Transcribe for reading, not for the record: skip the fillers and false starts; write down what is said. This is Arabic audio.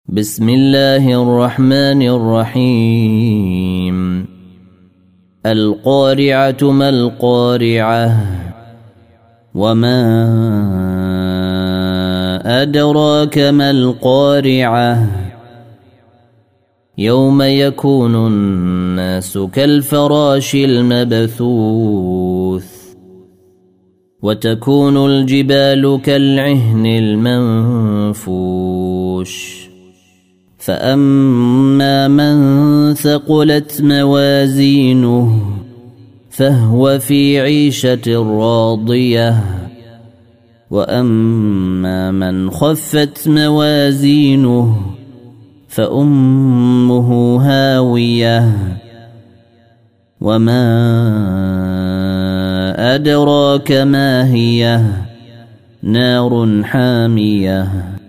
بسم الله الرحمن الرحيم. القارعة ما القارعة وما أدراك ما القارعة يوم يكون الناس كالفراش المبثوث وتكون الجبال كالعهن المنفوش فأما من ثقلت موازينه فهو في عيشة راضية وأما من خفت موازينه فأمه هاوية وما أدراك ما هي نار حامية.